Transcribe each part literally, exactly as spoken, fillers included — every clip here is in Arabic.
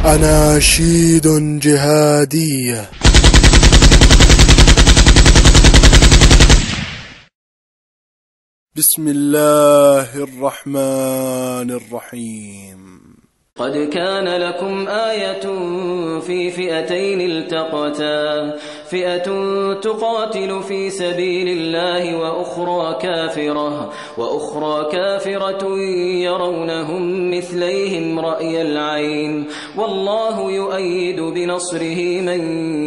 أناشيد جهادية. بسم الله الرحمن الرحيم. قد كان لكم آية في فئتين التقتا، فئة تقاتل في سبيل الله وأخرى كافرة وأخرى كافرة يرونهم مثليهم رأي العين، والله يؤيد بنصره من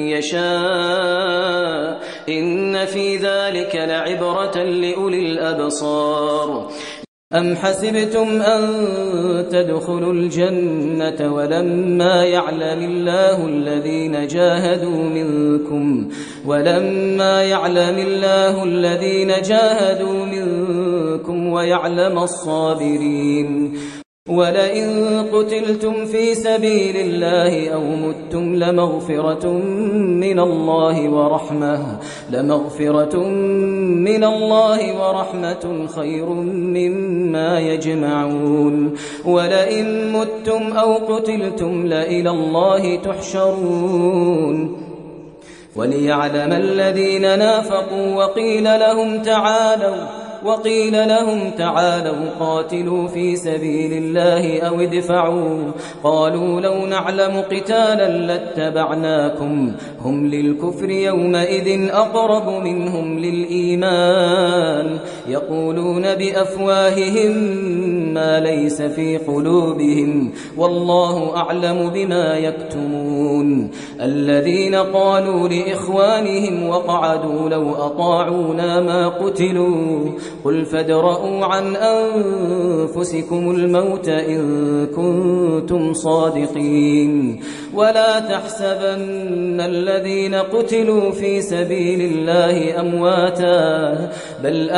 يشاء، إن في ذلك لعبرة لأولي الأبصار. أم حسبتم أن تدخلوا الجنة ولما يعلم الله الذين جاهدوا منكم ولما يعلم الله الذين جاهدوا منكم ويعلم الصابرين. ولئن قتلتم في سبيل الله أو متم لمغفرة من الله ورحمة لمغفرة من الله ورحمة خير مما يجمعون. ولئن متم أو قتلتم لإلى الله تحشرون. وليعلم الذين نافقوا وقيل لهم تعالوا وقيل لهم تعالوا قاتلوا في سبيل الله أو ادفعوا، قالوا لو نعلم قتالا لاتبعناكم، هم للكفر يومئذ أقرب منهم للإيمان، يقولون بأفواههم ما ليس في قلوبهم والله أعلم بما يكتمون. الذين قالوا لإخوانهم وقعدوا لو أطاعونا ما قتلوا، قل فادرءوا عن أنفسكم الموت إن كنتم صادقين. ولا تحسبن الذين قتلوا في سبيل الله أمواتا بل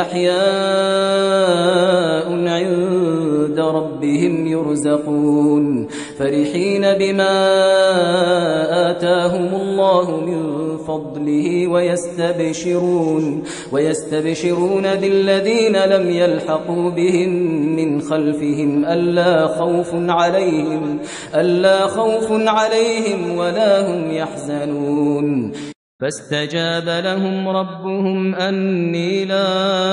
أحياء عند ربهم يرزقون، فرحين بما آتاهم الله من فضله ويستبشرون ويستبشرون بالذين لم يلحقوا بهم من خلفهم ألا خوف عليهم ألا خوف عليهم ولا هم يحزنون. فاستجاب لهم ربهم أني لا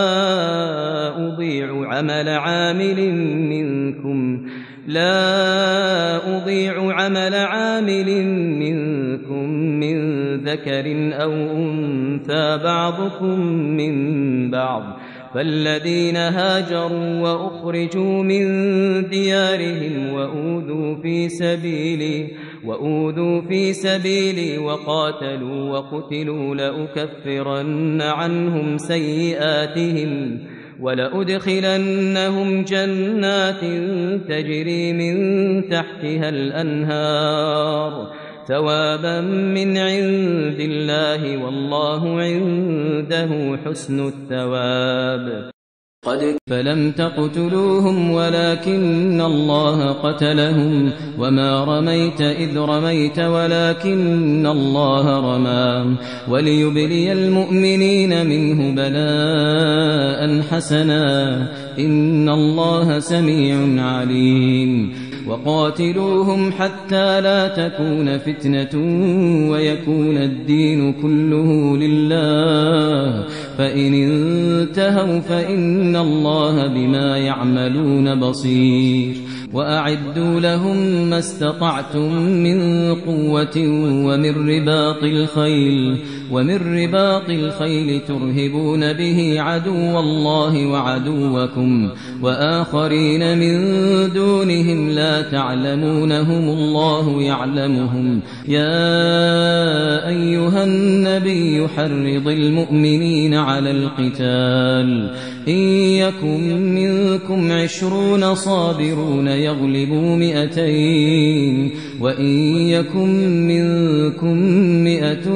أضيع عمل عامل منكم لا أضيع عمل عامل منكم من ذكر أو أنثى بعضكم من بعض، فالذين هاجروا وأخرجوا من ديارهم وأوذوا في سبيلي وأوذوا في سبيلي وقاتلوا وقتلوا لأكفرن عنهم سيئاتهم ولأدخلنهم جنات تجري من تحتها الأنهار ثوابا من عند الله والله عنده حسن الثواب. قد فلم تقتلوهم ولكن الله قتلهم وما رميت إذ رميت ولكن الله رمى، وليبلي المؤمنين منه بلاء حسنا إن الله سميع عليم. وقاتلوهم حتى لا تكون فتنة ويكون الدين كله لله، فإن انتهوا فإن الله بما يعملون بصير. وأعدوا لهم ما استطعتم من قوة ومن رباط الخيل ومن رباط الخيل ترهبون به عدو الله وعدوكم وآخرين من دونهم لا تعلمونهم الله يعلمهم. يا أيها النبي حرض المؤمنين على القتال، إن يكن منكم عشرون صابرون يغلبوا مئتين، وإن يكن منكم مئة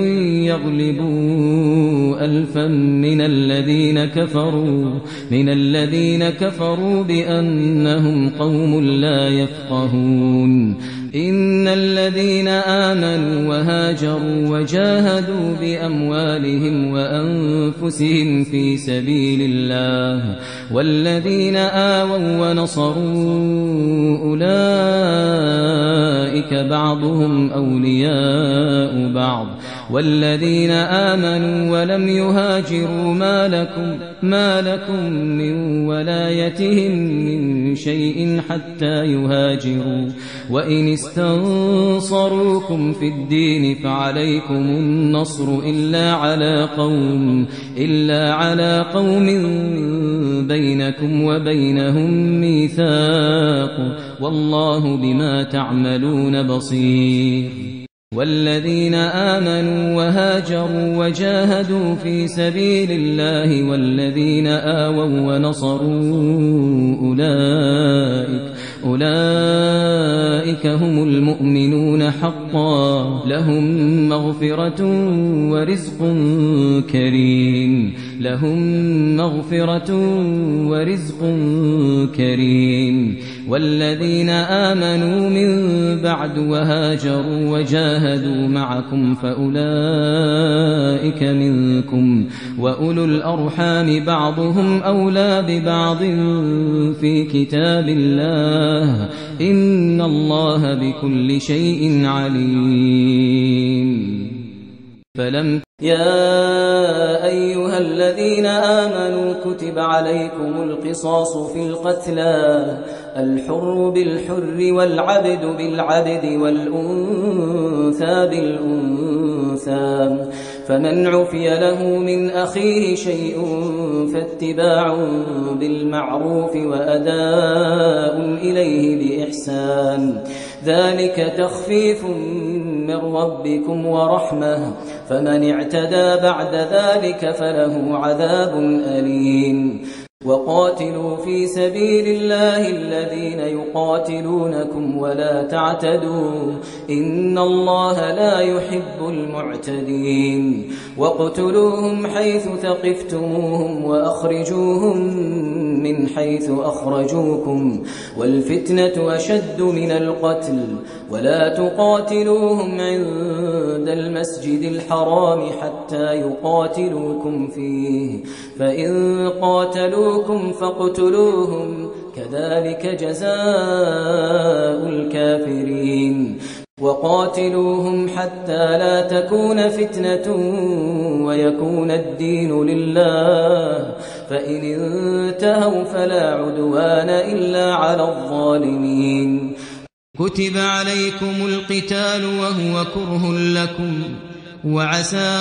يغلبوا ألفا من الذين كفروا من الذين كفروا بأنهم قوم لا يفقهون. إن الذين آمنوا وهاجروا وجاهدوا بأموالهم وأنفسهم في سبيل الله والذين آووا ونصروا أولئك أولئك بعضهم أولياء بعض والذين آمنوا ولم يهاجروا ما لكم, ما لكم من ولايتهم من شيء حتى يهاجروا وإن استنصروكم في الدين فعليكم النصر إلا على قوم إلا على قوم بينكم وبينهم ميثاق والله بما تعملون بصير والذين آمنوا وهاجروا وجاهدوا في سبيل الله والذين آووا ونصروا أولئك أولئك هم المؤمنون حقا لهم مغفرة ورزق كريم لهم مغفرة ورزق كريم والذين آمنوا من بعد وهاجروا وجاهدوا معكم فأولئك منكم وأولو الأرحام بعضهم أولى ببعض في كتاب الله إن الله بكل شيء عليم فلم يا أيها الذين آمنوا كتب عليكم القصاص في القتلى الحر بالحر والعبد بالعبد والأنثى بالأنثى فمن عفي له من أخيه شيء فاتباع بالمعروف وأداء إليه بإحسان ذلك تخفيف من ربكم ورحمة فمن اعتدى بعد ذلك فله عذاب أليم وقاتلوا في سبيل الله الذين يقاتلونكم ولا تعتدوا إن الله لا يحب المعتدين واقتلوهم حيث ثقفتموهم وأخرجوهم من حيث أخرجوكم والفتنة أشد من القتل ولا تقاتلوهم عند المسجد الحرام حتى يقاتلوكم فيه فإن قاتلوكم فاقتلوهم كذلك جزاء الكافرين وقاتلوهم حتى لا تكون فتنة ويكون الدين لله فإن انتهوا فلا عدوان إلا على الظالمين كتب عليكم القتال وهو كره لكم وعسى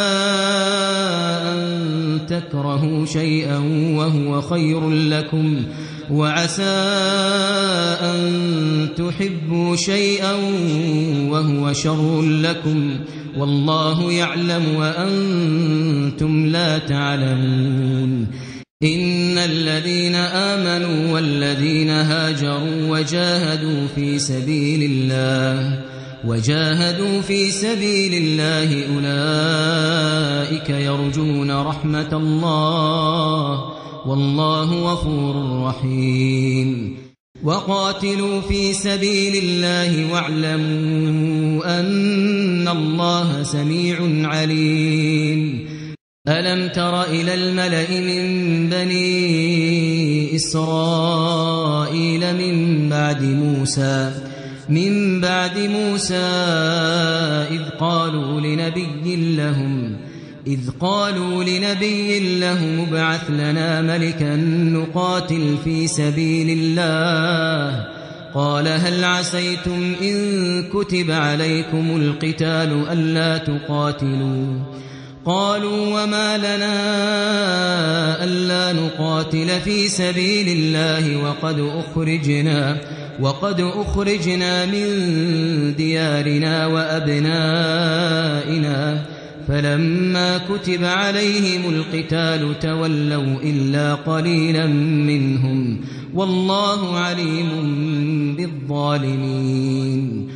أن تكرهوا شيئا وهو خير لكم وعسى أن تحبوا شيئا وهو شر لكم والله يعلم وأنتم لا تعلمون إن الذين آمنوا والذين هاجروا وجاهدوا في سبيل الله وجاهدوا في سبيل الله أولئك يرجون رحمة الله والله غفور رحيم وقاتلوا في سبيل الله واعلموا أن الله سميع عليم ألم تر إلى الملأ من بني إسرائيل من بعد موسى من بعد موسى إذ قالوا لنبي لهم إذ قالوا لنبي لهم ابعث لنا ملكا نقاتل في سبيل الله قال هل عسيتم إن كتب عليكم القتال ألا تقاتلوا قالوا وما لنا ألا نقاتل في سبيل الله وقد أخرجنا وقد أخرجنا من ديارنا وأبنائنا فلما كتب عليهم القتال تولوا إلا قليلا منهم والله عليم بالظالمين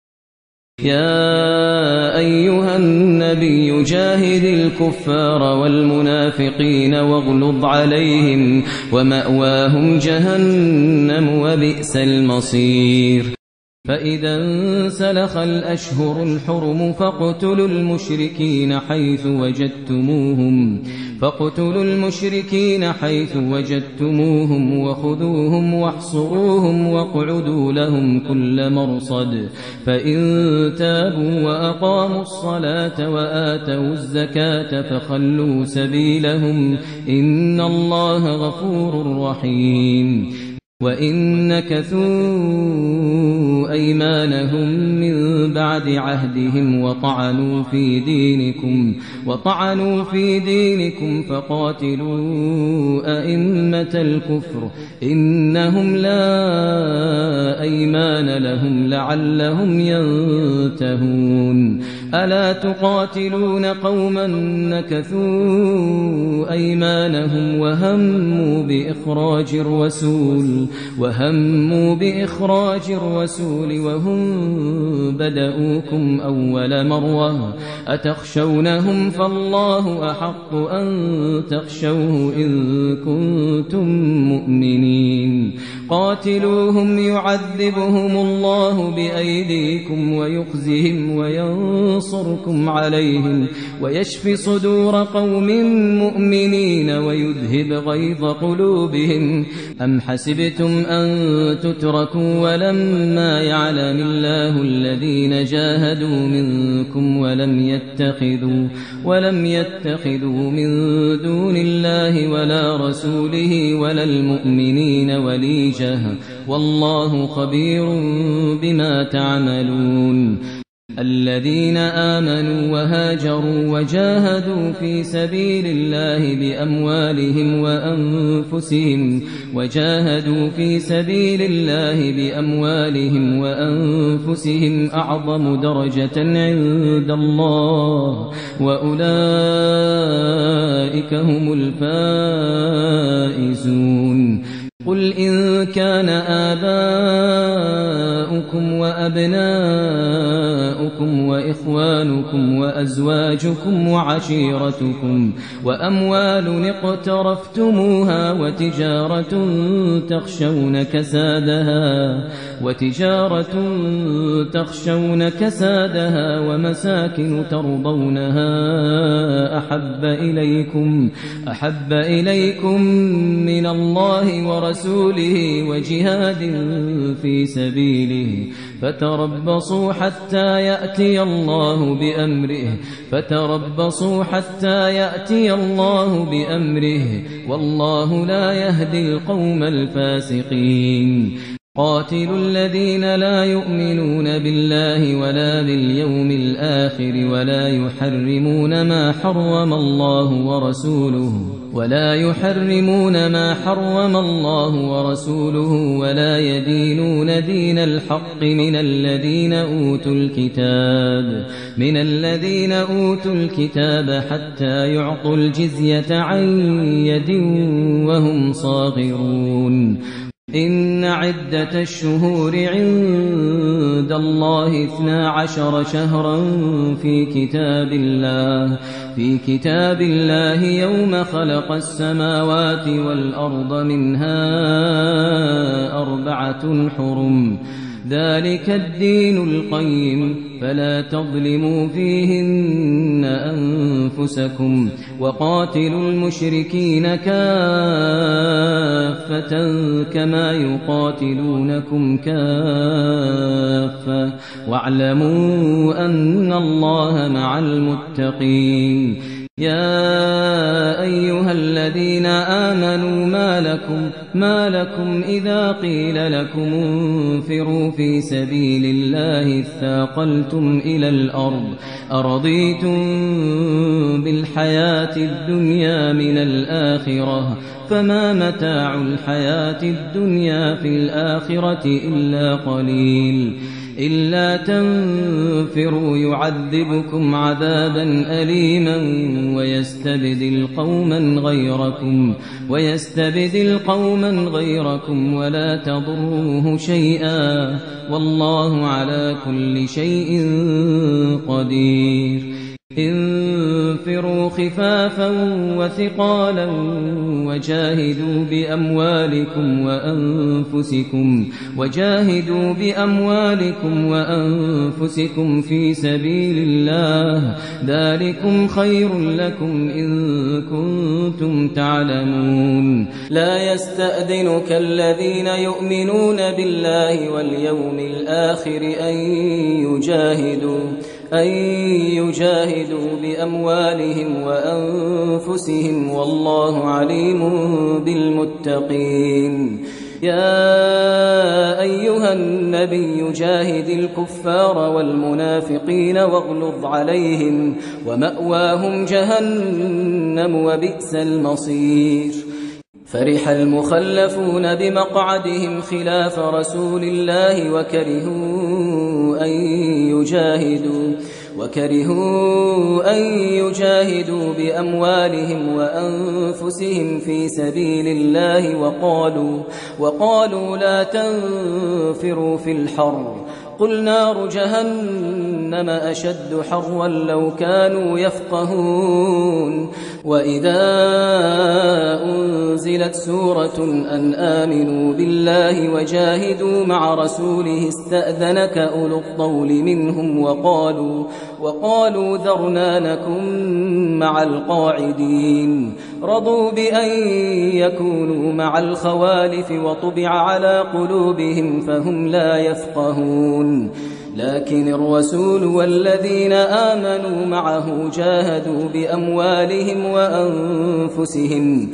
يا أيها النبي جاهد الكفار والمنافقين واغلظ عليهم ومأواهم جهنم وبئس المصير فإذا انسلخ الأشهر الحرم فاقتلوا المشركين حيث وجدتموهم فاقتلوا المشركين حيث وجدتموهم وخذوهم واحصروهم واقعدوا لهم كل مرصد فإن تابوا وأقاموا الصلاة وآتوا الزكاة فخلوا سبيلهم إن الله غفور رحيم وإن نكثوا أيمانهم من بعد عهدهم وطعنوا في دينكم وطعنوا في دينكم فقاتلوا أئمة الكفر إنهم لا أيمان لهم لعلهم ينتهون ألا تقاتلون قوما نكثوا أيمانهم وهموا بإخراج الرسول وهموا بإخراج الرسول وهم بدؤوكم أول مرة أتخشونهم فالله أحق أن تخشوه إن كنتم مؤمنين قاتلوهم يعذبهم الله بأيديكم ويخزهم وينصركم عليهم ويشف صدور قوم مؤمنين ويذهب غيظ قلوبهم أم حسبتم أن تتركوا ولما يعلم الله الذين جاهدوا منكم ولم يتخذوا ولم يتخذوا من دون الله ولا رسوله ولا المؤمنين وليجة والله خبير بما تعملون الذين آمنوا وهاجروا وجاهدوا في سبيل الله بأموالهم وأنفسهم وجاهدوا في سبيل الله بأموالهم وأنفسهم أعظم درجة عند الله وأولئك هم الفائزون قل إن كان آباؤكم وأبناؤكم وإخوانكم وأزواجكم وعشيرتكم وأموال اقترفتموها وتجارة تخشون كسادها وتجارة تخشون كسادها ومساكن ترضونها أحب إليكم أحب إليكم من الله ورسوله وجهاد في سبيله فتربصوا حتى يأتي الله بأمره فتربصوا حتى يأتي الله بأمره والله لا يهدي القوم الفاسقين قاتلوا الذين لا يؤمنون بالله ولا باليوم الآخر ولا يحرمون ما حرم الله ورسوله ولا يحرمون ما حرم الله ورسوله ولا يدينون دين الحق من الذين أوتوا الكتاب من الذين أوتوا الكتاب حتى يعطوا الجزية عن يد وهم صاغرون إن عدة الشهور عند الله اثنا عشر شهرا في كتاب الله في كتاب الله يوم خلق السماوات والأرض منها أربعة حرم ذلك الدين القيم فلا تظلموا فيهن أنفسكم وقاتلوا المشركين كافة كما يقاتلونكم كافة واعلموا أن الله مع المتقين يا أيها الذين آمنوا ما لكم ما لكم إذا قيل لكم انفروا في سبيل الله اثاقلتم إلى الأرض أرضيتم بالحياة الدنيا من الآخرة فما متاع الحياة الدنيا في الآخرة إلا قليل إلا تنفروا يعذبكم عذابا أليما ويستبدل قوما غيركم ويستبدل قوما غيركم ولا تضروه شيئا والله على كل شيء قدير انفروا خفافا وثقالا وجاهدوا بأموالكم وأنفسكم وجاهدوا بأموالكم وأنفسكم في سبيل الله ذلكم خير لكم إن كنتم تعلمون. لا يستأذنك الذين يؤمنون بالله واليوم الآخر أن يجاهدوا أن يجاهدوا بأموالهم وأنفسهم والله عليم بالمتقين. يا أيها النبي جاهد الكفار والمنافقين واغلظ عليهم ومأواهم جهنم وبئس المصير. فرح المخلفون بمقعدهم خلاف رسول الله وكرهوا أن يجاهدوا وكرهوا أن يجاهدوا بأموالهم وأنفسهم في سبيل الله وقالوا وقالوا لا تنفروا في الحر قل نار جهنم أشد حرا لو كانوا يفقهون. وإذا أنزلت سورة أن آمنوا بالله وجاهدوا مع رسوله استأذنك أولو الطول منهم وقالوا وقالوا ذرنا نكن مع القاعدين. رضوا بأن يكونوا مع الخوالف وطبع على قلوبهم فهم لا يفقهون. لكن الرسول والذين آمنوا معه جاهدوا بأموالهم وأنفسهم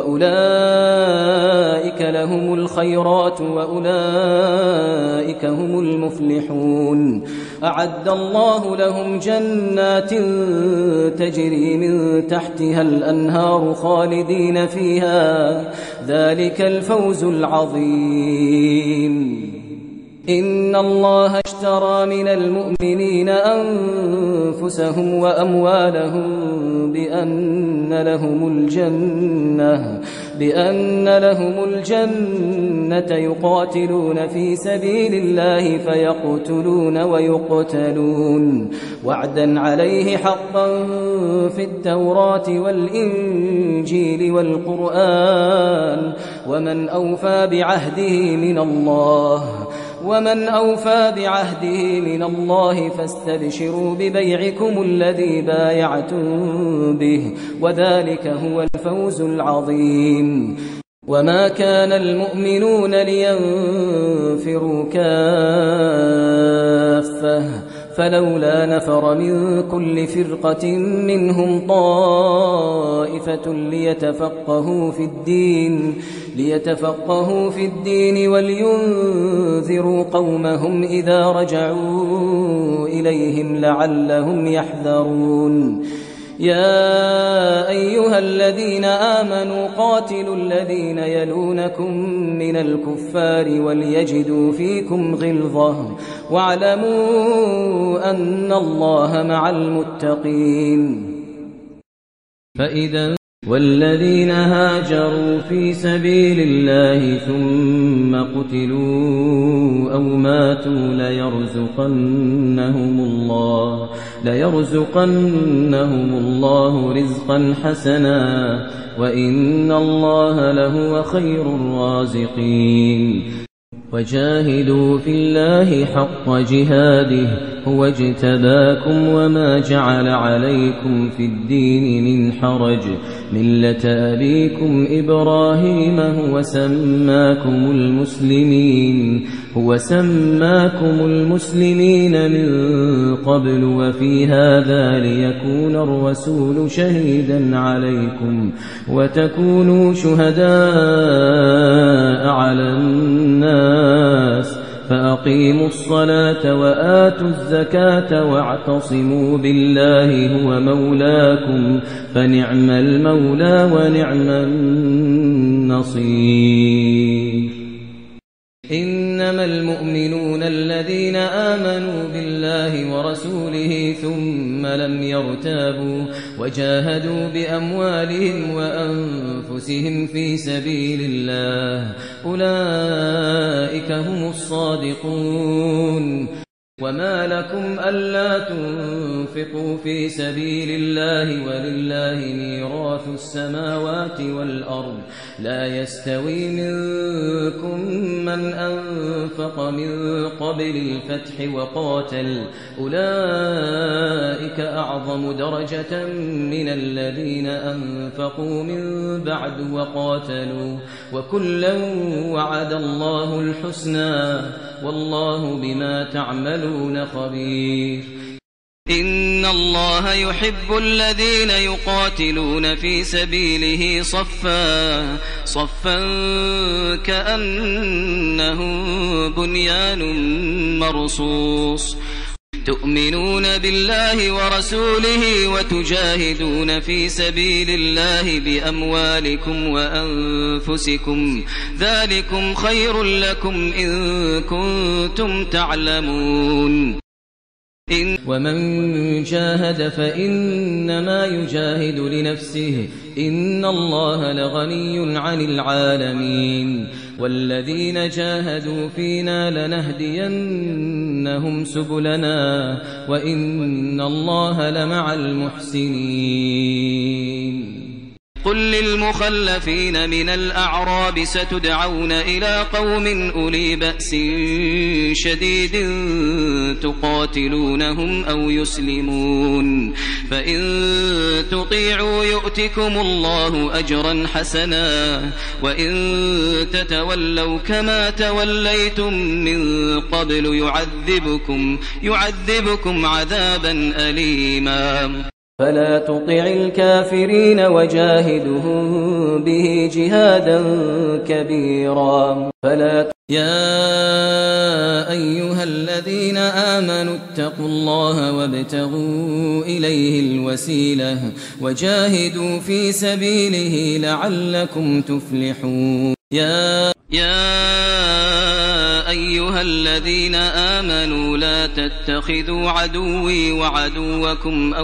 وأولئك لهم الخيرات وأولئك هم المفلحون. أعد الله لهم جنات تجري من تحتها الأنهار خالدين فيها ذلك الفوز العظيم. إن الله اشترى من المؤمنين أنفسهم وأموالهم بأن لهم الجنة بأن لهم الجنة يقاتلون في سبيل الله فيقتلون ويقتلون وعدا عليه حقا في التوراة والإنجيل والقرآن ومن أوفى بعهده من الله ومن أوفى بعهده من الله فاستبشروا ببيعكم الذي بايعتم به وذلك هو الفوز العظيم. وما كان المؤمنون لينفروا كافة فلولا نفر من كل فرقة منهم طائفة ليتفقهوا في الدين ليتفقهوا في الدين ولينذروا قومهم إذا رجعوا إليهم لعلهم يحذرون. يا أيها الذين آمنوا قاتلوا الذين يلونكم من الكفار وليجدوا فيكم غلظة واعلموا أن الله مع المتقين. فإذا والذين هاجروا في سبيل الله ثم قتلوا أو ماتوا ليرزقنهم الله ليرزقنهم الله رزقا حسنا وإن الله لهو خير الرازقين. وجاهدوا في الله حق جهاده هو اجتباكم وما جعل عليكم في الدين من حرج ملة أبيكم إبراهيم هو سماكم المسلمين هو سماكم المسلمين من قبل وفي هذا ليكون الرسول شهيدا عليكم وتكونوا شهداء على الناس فأقيموا الصلاة وآتوا الزكاة واعتصموا بالله هو مولاكم فنعم المولى ونعم النصير. إنما المؤمنون الذين آمنوا بالله ورسوله ثم لم يرتابوا وجاهدوا بأموالهم وأنفسهم في سبيل الله أولئك هم الصادقون. وما لكم ألا تنفقوا في سبيل الله ولله ميراث السماوات والأرض لا يستوي منكم من أنفق من قبل الفتح وقاتل أولئك أعظم درجة من الذين أنفقوا من بعد وقاتلوا وكلا وعد الله الحسنى والله بما تعملون خبير إن الله يحب الذين يقاتلون في سبيله صفا صفا كأنهم بنيان مرصوص تؤمنون بالله ورسوله وتجاهدون في سبيل الله بأموالكم وأنفسكم ذلكم خير لكم إن كنتم تعلمون ومن جاهد فإنما يجاهد لنفسه إن الله لغني عن العالمين والذين جاهدوا فينا لنهدينهم سبلنا وإن الله لمع المحسنين قل للمخلفين من الأعراب ستدعون إلى قوم أولي بأس شديد تقاتلونهم أو يسلمون فإن تطيعوا يؤتكم الله أجرا حسنا وإن تتولوا كما توليتم من قبل يعذبكم, يعذبكم عذابا أليما فلا تطع الكافرين وجاهدهم به جهادا كبيرا فلا يا أيها الذين آمنوا اتقوا الله وابتغوا إليه الوسيلة وجاهدوا في سبيله لعلكم تفلحون يا يا أيها الذين آمنوا لا تتخذوا عدوي وعدوكم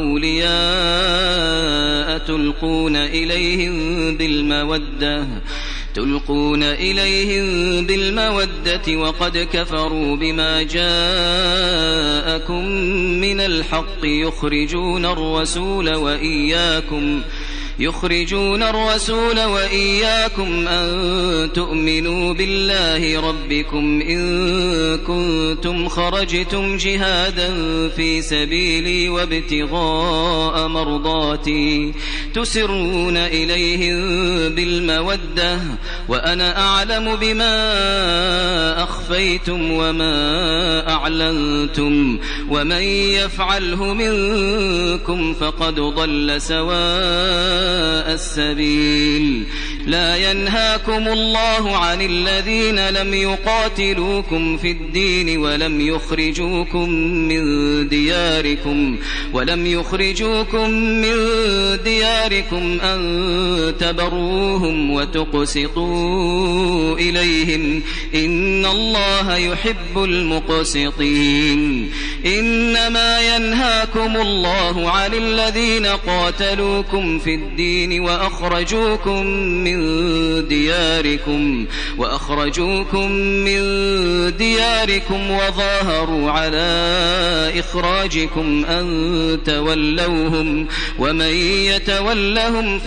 أولياء تلقون إليهم بالمودة تلقون إليهم بالمودة وقد كفروا بما جاءكم من الحق يخرجون الرسول وإياكم يخرجون الرسول وإياكم أن تؤمنوا بالله ربكم إن كنتم خرجتم جهادا في سبيلي وابتغاء مرضاتي تسرون إليهم بالمودة وأنا أعلم بما أخفيتم وما أعلنتم ومن يفعله منكم فقد ضل سواء السبيل لا ينهاكم الله عن الذين لم يقاتلوكم في الدين ولم يخرجوكم من دياركم ولم يخرجوكم من دياركم أن تبروهم وتقسطوا إليهم إن الله يحب المقسطين إنما ينهاكم الله عن الذين قاتلوكم في الدين وأخرجوكم من دياركم وأخرجوكم من دياركم وظاهروا على إخراجكم أن تولوهم ومن يتولهم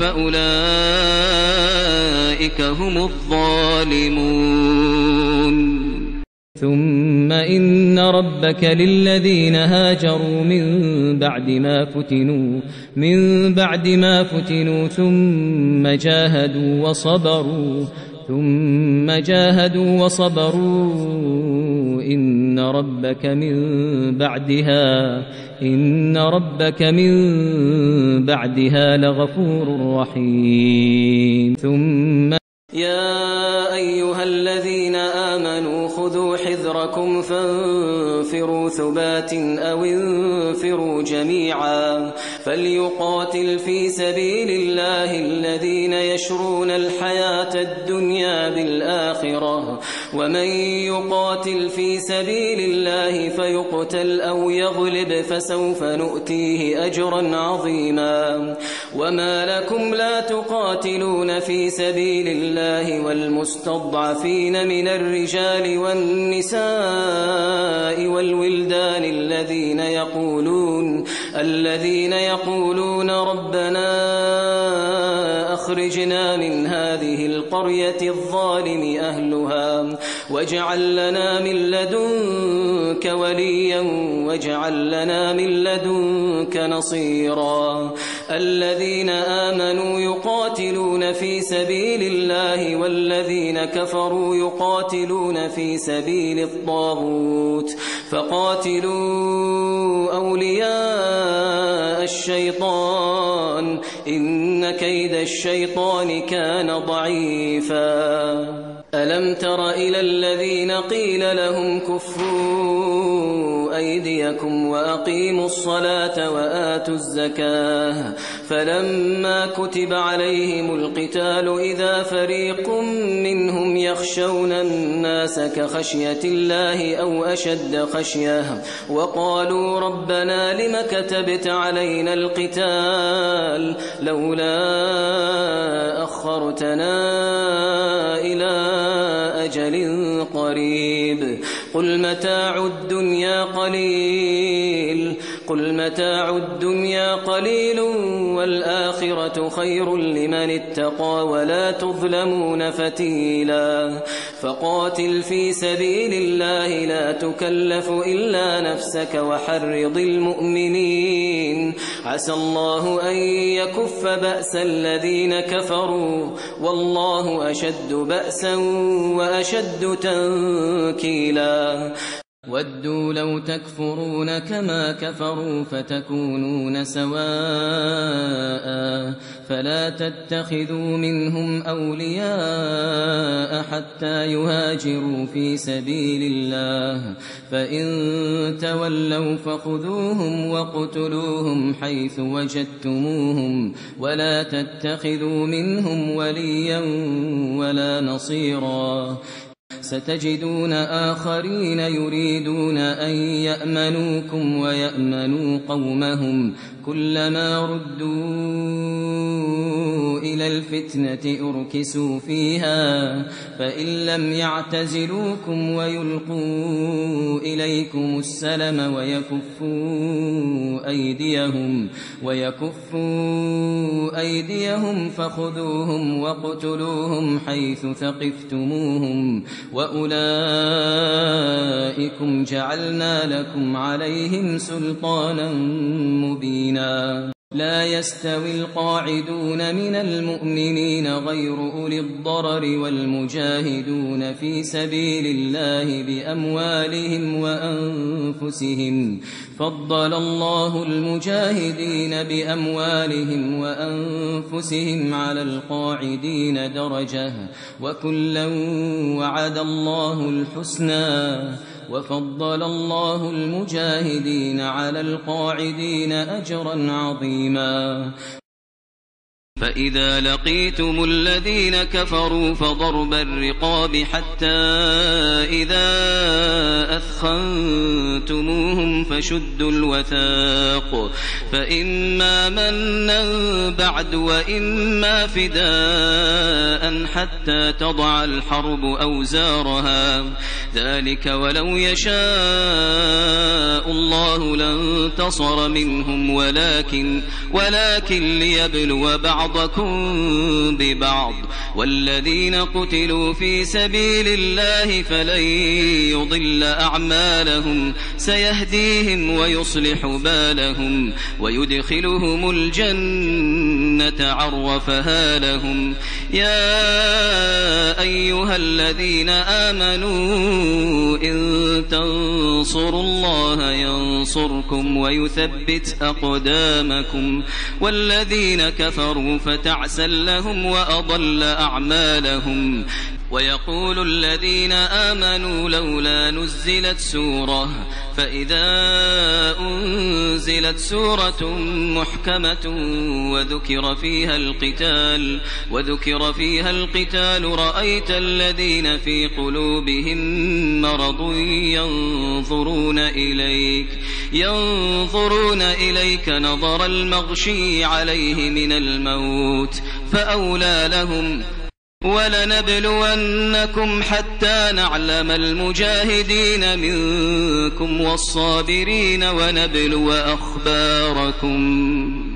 فأولئك هم الظالمون ثم إن ربك للذين هاجروا من بعد ما فتنوا من بعد ما فتنوا ثم جاهدوا وصبروا ثم جاهدوا وصبروا إن ربك من بعدها إن ربك من بعدها لغفور رحيم ثم يا أيها الذين آمنوا خذوا حذركم فانفروا ثبات أو انفروا جميعا فليقاتل في سبيل الله الذين يشرون الحياة الدنيا بالآخرة ومن يقاتل في سبيل الله فيقتل أو يغلب فسوف نؤتيه أجرا عظيما وما لكم لا تقاتلون في سبيل الله والمستضعفين من الرجال والنساء والولدان الولدان الذين يقولون الذين يقولون ربنا أخرجنا من هذه القرية الظالم أهلها واجعل لنا من لدنك وليا واجعل لنا من لدنك نصيرا الذين آمنوا يقاتلون في سبيل الله والذين كفروا يقاتلون في سبيل الطاغوت فقاتلوا أولياء الشيطان إن كيد الشيطان كان ضعيفا ألم تر إلى الذين قيل لهم كفوا أيديكم وأقيموا الصلاة وآتوا الزكاة فلما كتب عليهم القتال إذا فريق منهم يخشون الناس كخشية الله أو أشد خشية وقالوا ربنا لم كتبت علينا القتال لولا أخرتنا إلى أجل قريب قل متاع الدنيا قليل قل متاع الدنيا قليل والآخرة خير لمن اتقى ولا تظلمون فتيلا فقاتل في سبيل الله لا تكلف إلا نفسك وحرض المؤمنين عسى الله أن يكف بأس الذين كفروا والله أشد بأسا وأشد تنكيلا ودوا لو تكفرون كما كفروا فتكونون سواء فلا تتخذوا منهم أولياء حتى يهاجروا في سبيل الله فإن تولوا فخذوهم وقتلوهم حيث وجدتموهم ولا تتخذوا منهم وليا ولا نصيرا ستجدون آخرين يريدون أن يأمنوكم ويأمنوا قومهم كلما ردوا إلى الفتنة أركسوا فيها فإن لم يعتزلوكم ويلقوا إليكم السلم ويكفوا أيديهم ويكفوا أيديهم فخذوهم وقتلوهم حيث ثقفتموهم وأولئكم جعلنا لكم عليهم سلطانا مبينا لا يستوي القاعدون من المؤمنين غير أولي الضرر والمجاهدون في سبيل الله بأموالهم وأنفسهم فضل الله المجاهدين بأموالهم وأنفسهم على القاعدين درجة وكلا وعد الله الحسنى وفضل الله المجاهدين على القاعدين أجرا عظيما فإذا لقيتم الذين كفروا فضرب الرقاب حتى إذا أثخنتموهم فشدوا الوثاق فإما منا بعد وإما فداء حتى تضع الحرب أوزارها ذلك ولو يشاء الله لانتصر منهم ولكن ولكن ليبلو بعض بعضكم ببعض والذين قتلوا في سبيل الله فلن يضل أعمالهم سيهديهم ويصلح بالهم ويدخلهم الجنة عرفها لهم يا أيها الذين آمنوا إن تنصروا الله ينصركم ويثبت أقدامكم والذين كفروا فتعسا لهم وأضل أعمالهم ويقول الذين آمنوا لولا نزلت سورة فإذا أنزلت سورة محكمة وذكر فيها القتال وذكر فيها القتال رأيت الذين في قلوبهم مرض ينظرون إليك ينظرون إليك نظر المغشي عليه من الموت فأولى لهم ولنبلونكم حتى نعلم المجاهدين منكم والصابرين ونبلو أخباركم.